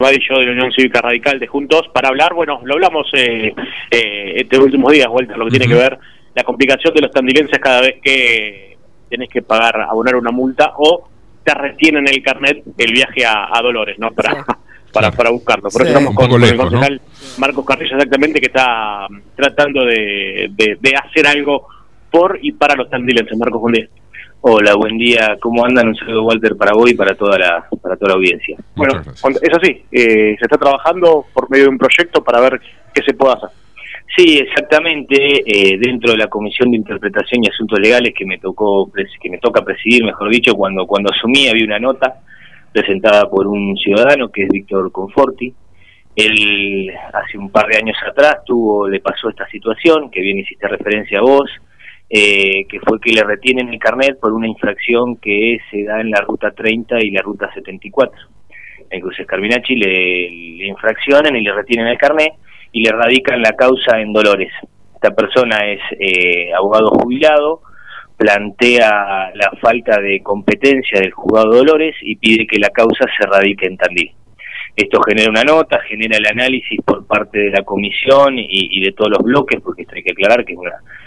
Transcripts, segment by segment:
Suárez y yo de la Unión Cívica Radical de Juntos para hablar, bueno, lo hablamos estos últimos días, Walter, lo que tiene que ver la complicación de los tandilenses cada vez que tenés que abonar una multa o te retienen el carnet el viaje a Dolores, ¿no? Para buscarlo. Por eso estamos con el concejal Marcos Carrillo, exactamente, que está tratando de hacer algo por y para los tandilenses. Marcos, buen día. Hola, buen día. ¿Cómo andan? Un saludo, Walter, para vos y para toda la audiencia. Bueno, es así. Se está trabajando por medio de un proyecto para ver qué se puede hacer. Sí, exactamente. Dentro de la Comisión de Interpretación y Asuntos Legales que me toca presidir, mejor dicho, cuando asumí, había una nota presentada por un ciudadano que es Víctor Conforti. Él hace un par de años atrás le pasó esta situación, que bien hiciste referencia a vos, que fue que le retienen el carnet por una infracción que se da en la ruta 30 y la ruta 74. En Cruces Carminacci le infraccionan y le retienen el carnet y le radican la causa en Dolores. Esta persona es abogado jubilado, plantea la falta de competencia del juzgado de Dolores y pide que la causa se radique en Tandil. Esto genera una nota, genera el análisis por parte de la comisión y de todos los bloques, porque esto hay que aclarar que es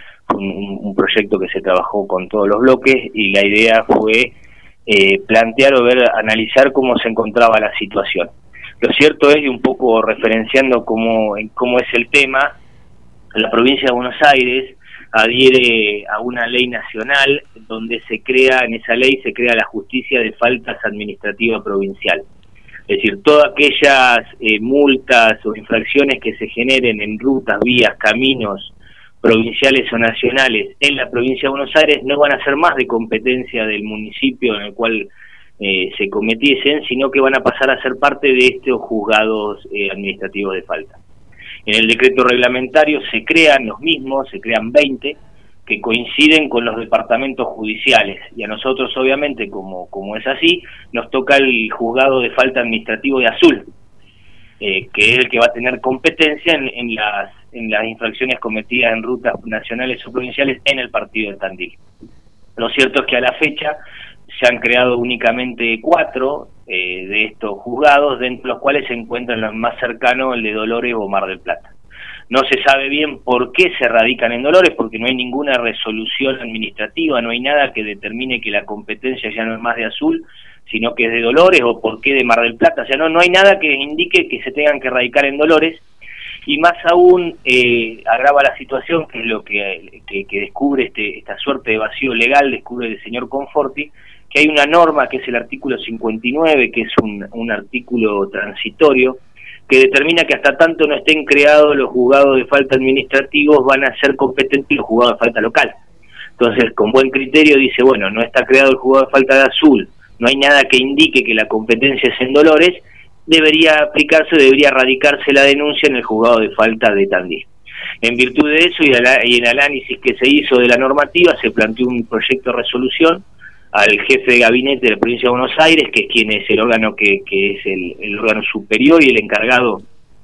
un proyecto que se trabajó con todos los bloques y la idea fue plantear o analizar cómo se encontraba la situación. Lo cierto es, y un poco referenciando cómo es el tema, la provincia de Buenos Aires adhiere a una ley nacional donde en esa ley se crea la justicia de faltas administrativa provincial. Es decir, todas aquellas multas o infracciones que se generen en rutas, vías, caminos provinciales o nacionales en la provincia de Buenos Aires no van a ser más de competencia del municipio en el cual se cometiesen, sino que van a pasar a ser parte de estos juzgados administrativos de falta. En el decreto reglamentario se crean 20, que coinciden con los departamentos judiciales, y a nosotros obviamente, como es así, nos toca el juzgado de falta administrativo de Azul, que es el que va a tener competencia en las infracciones cometidas en rutas nacionales o provinciales en el partido de Tandil. Lo cierto es que a la fecha se han creado únicamente 4 de estos juzgados, dentro de los cuales se encuentran los más cercanos, el de Dolores o Mar del Plata. No se sabe bien por qué se radican en Dolores, porque no hay ninguna resolución administrativa, no hay nada que determine que la competencia ya no es más de Azul, sino que es de Dolores, o por qué de Mar del Plata. O sea, no hay nada que indique que se tengan que radicar en Dolores, y más aún agrava la situación, que es lo que descubre esta suerte de vacío legal, descubre el señor Conforti, que hay una norma que es el artículo 59, que es un artículo transitorio, que determina que hasta tanto no estén creados los juzgados de falta administrativos, van a ser competentes los juzgados de falta local. Entonces, con buen criterio dice, bueno, no está creado el juzgado de falta de Azul, no hay nada que indique que la competencia es en Dolores, debería radicarse la denuncia en el juzgado de falta de Tandil. En virtud de eso y en el análisis que se hizo de la normativa, se planteó un proyecto de resolución al jefe de gabinete de la provincia de Buenos Aires, que es quien es el órgano que es el órgano superior y el encargado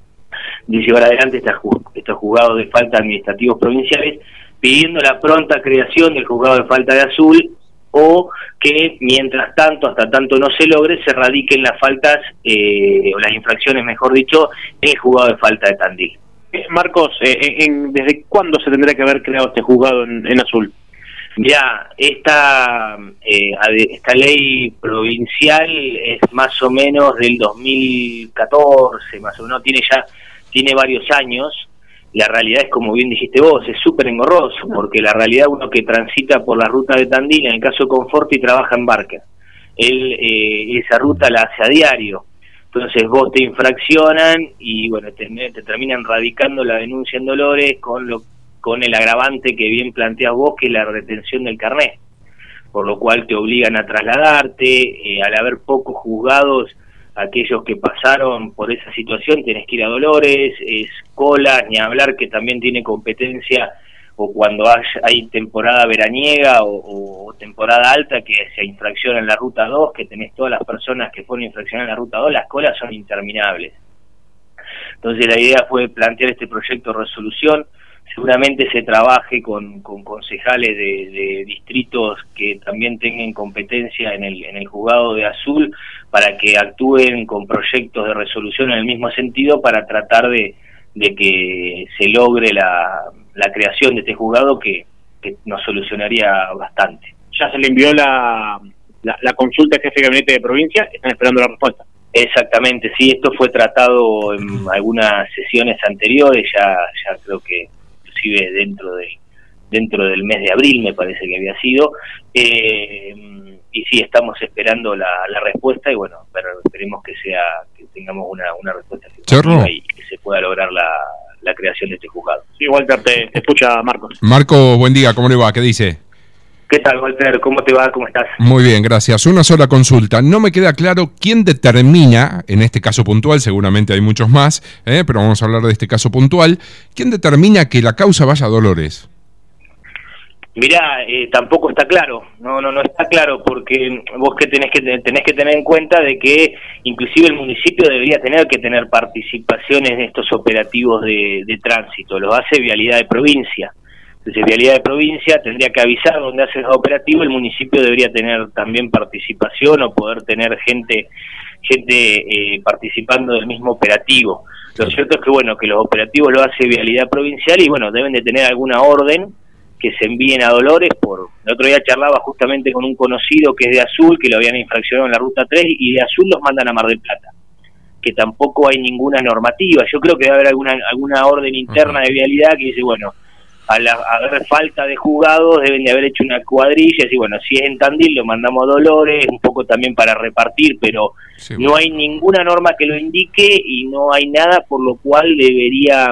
de llevar adelante estos juzgados de falta administrativos provinciales, pidiendo la pronta creación del juzgado de falta de Azul, o que mientras tanto, hasta tanto no se logre, se radiquen las faltas o las infracciones, mejor dicho, en el juzgado de falta de Tandil. Marcos, ¿desde cuándo se tendría que haber creado este juzgado en Azul? Ya, esta ley provincial es más o menos del 2014, más o menos, tiene varios años. La realidad es, como bien dijiste vos, es súper engorroso, porque la realidad, uno que transita por la ruta de Tandil, en el caso de Conforti, trabaja en Barker. Él esa ruta la hace a diario. Entonces vos te infraccionan y bueno, te terminan radicando la denuncia en Dolores con el agravante que bien planteas vos, que es la retención del carnet, por lo cual te obligan a trasladarte. Al haber pocos juzgados, aquellos que pasaron por esa situación, tenés que ir a Dolores, es cola, ni hablar que también tiene competencia, o cuando hay temporada veraniega o temporada alta, que se infracciona en la ruta 2, que tenés todas las personas que fueron infraccionadas en la ruta 2, las colas son interminables. Entonces la idea fue plantear este proyecto de resolución seguramente se trabaje con concejales de distritos que también tengan competencia en el juzgado de Azul para que actúen con proyectos de resolución en el mismo sentido para tratar de que se logre la creación de este juzgado que nos solucionaría bastante. Ya se le envió la consulta al jefe de gabinete de provincia, están esperando la respuesta. Exactamente, sí, esto fue tratado en algunas sesiones anteriores, ya creo que inclusive dentro del mes de abril me parece que había sido, y sí, estamos esperando la respuesta y bueno, pero esperemos que tengamos una respuesta y que se pueda lograr la creación de este juzgado. Sí, Walter, te escucha Marcos. Marco, buen día, ¿cómo le va? ¿Qué dice? ¿Qué tal, Walter? ¿Cómo te va? ¿Cómo estás? Muy bien, gracias. Una sola consulta. No me queda claro quién determina, en este caso puntual, seguramente hay muchos más, pero vamos a hablar de este caso puntual, ¿quién determina que la causa vaya a Dolores? Mirá, tampoco está claro, no está claro, porque vos que tenés que tener en cuenta de que inclusive el municipio debería tener que tener participaciones en estos operativos de tránsito, lo hace Vialidad de Provincia. Entonces Vialidad de Provincia tendría que avisar dónde hace los operativos, el municipio debería tener también participación o poder tener gente participando del mismo operativo. Lo cierto es que bueno, que los operativos lo hace Vialidad Provincial y bueno, deben de tener alguna orden que se envíen a Dolores. El otro día charlaba justamente con un conocido que es de Azul, que lo habían infraccionado en la Ruta 3 y de Azul los mandan a Mar del Plata, que tampoco hay ninguna normativa. Yo creo que debe haber alguna orden interna de Vialidad que dice, bueno, al haber falta de juzgados deben de haber hecho una cuadrilla, y bueno, si es en Tandil lo mandamos a Dolores, un poco también para repartir, pero sí, no hay ninguna norma que lo indique y no hay nada por lo cual debería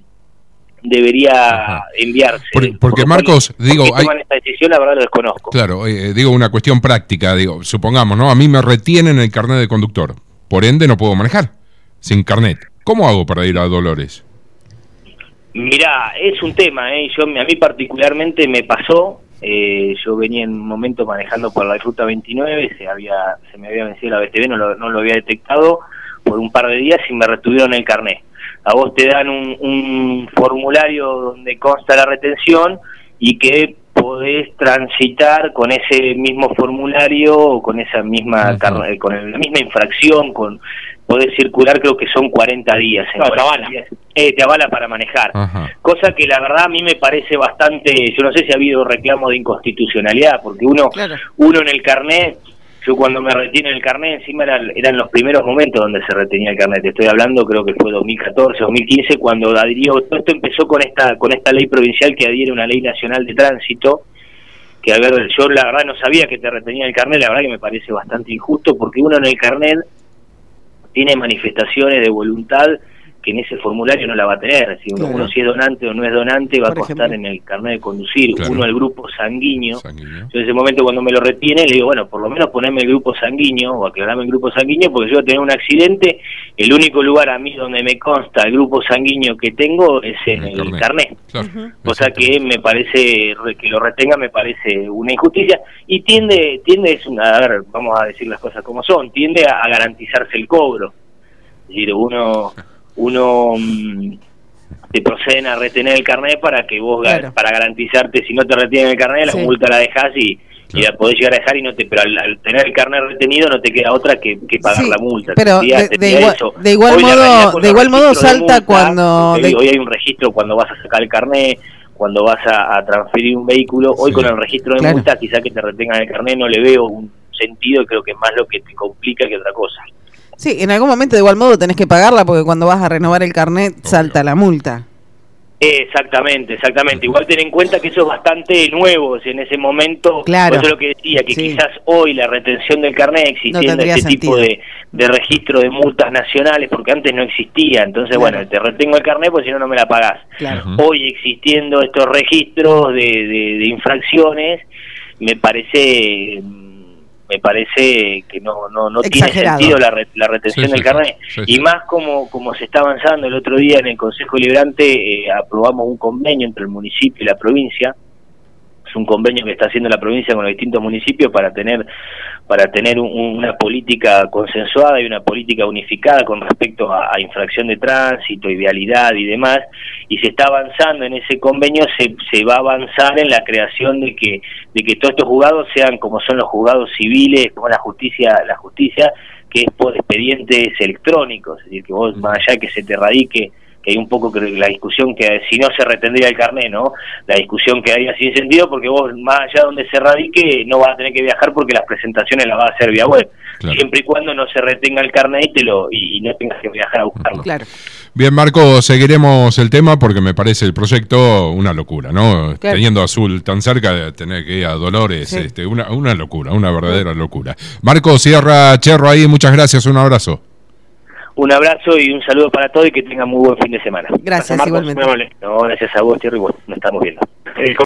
enviarse. Porque Marcos, digo, hay esta decisión, la verdad lo desconozco. Claro, digo una cuestión práctica, digo, supongamos, ¿no? A mí me retienen el carnet de conductor, por ende no puedo manejar sin carnet. ¿Cómo hago para ir a Dolores? Mirá, es un tema, a mí particularmente me pasó, yo venía en un momento manejando por la ruta 29, se me había vencido la BTV, no lo había detectado por un par de días y me retuvieron el carnet. A vos te dan un formulario donde consta la retención y que podés transitar con ese mismo formulario o con esa misma con la misma infracción, podés circular, creo que son 40 días. Te avala para manejar. Cosa que la verdad a mí me parece bastante, yo no sé si ha habido reclamo de inconstitucionalidad, porque uno en el carnet, yo cuando me retienen el carnet, encima eran los primeros momentos donde se retenía el carnet. Te estoy hablando, creo que fue 2014, 2015, cuando adhirió, todo esto empezó con esta ley provincial que adhiere a una ley nacional de tránsito, que a ver, yo la verdad no sabía que te retenía el carnet, la verdad que me parece bastante injusto, porque uno en el carnet tiene manifestaciones de voluntad que en ese formulario no la va a tener. Si uno si es donante o no es donante va a constar en el carnet de conducir. Uno el grupo sanguíneo. Yo en ese momento cuando me lo retiene le digo, bueno, por lo menos poneme el grupo sanguíneo o aclarame el grupo sanguíneo, porque yo voy a tener un accidente, el único lugar a mí donde me consta el grupo sanguíneo que tengo es en el carnet. O sea que me parece, que lo retenga me parece una injusticia y tiende a ver, vamos a decir las cosas como son, tiende a garantizarse el cobro. Es decir, uno te proceden a retener el carnet para que vos, para garantizarte, si no te retienen el carnet, la multa la dejás y la podés llegar a dejar pero al tener el carnet retenido no te queda otra que pagar la multa. Pero de igual modo salta cuando... Hoy hay un registro cuando vas a sacar el carnet, cuando vas a transferir un vehículo. Hoy con el registro de multas, quizá que te retengan el carnet no le veo un sentido, creo que es más lo que te complica que otra cosa. Sí, en algún momento de igual modo tenés que pagarla porque cuando vas a renovar el carnet salta la multa. Exactamente. Igual ten en cuenta que eso es bastante nuevo en ese momento. Claro. Eso es lo que decía, que quizás hoy la retención del carnet existiendo tipo de registro de multas nacionales, porque antes no existía. Entonces, bueno, te retengo el carnet porque si no, no me la pagás. Hoy existiendo estos registros de infracciones, me parece que no tiene sentido la retención del carnet. Y más como se está avanzando. El otro día en el Consejo Deliberante aprobamos un convenio entre el municipio y la provincia Es un convenio que está haciendo la provincia con los distintos municipios para tener una política consensuada y una política unificada con respecto a infracción de tránsito y vialidad y demás, y se está avanzando en ese convenio. Se va a avanzar en la creación de que todos estos juzgados sean como son los juzgados civiles, como la justicia, que es por expedientes electrónicos, es decir, que vos, más allá de que se te radique, que hay un poco la discusión que si no se retendría el carnet, ¿no? La discusión que hay así en sentido, porque vos, más allá de donde se radique, no vas a tener que viajar porque las presentaciones las vas a hacer vía web, claro, siempre y cuando no se retenga el carnet y no tengas que viajar a buscarlo. Claro. Bien, Marco, seguiremos el tema porque me parece el proyecto una locura, ¿no? Claro. Teniendo Azul tan cerca, de tener que ir a Dolores, sí, una locura, una verdadera locura. Marco Sierra Cherro ahí, muchas gracias, un abrazo. Un abrazo y un saludo para todos y que tengan muy buen fin de semana. Gracias, Marcos, igualmente. No, gracias a vos, Thierry, bueno, nos estamos viendo.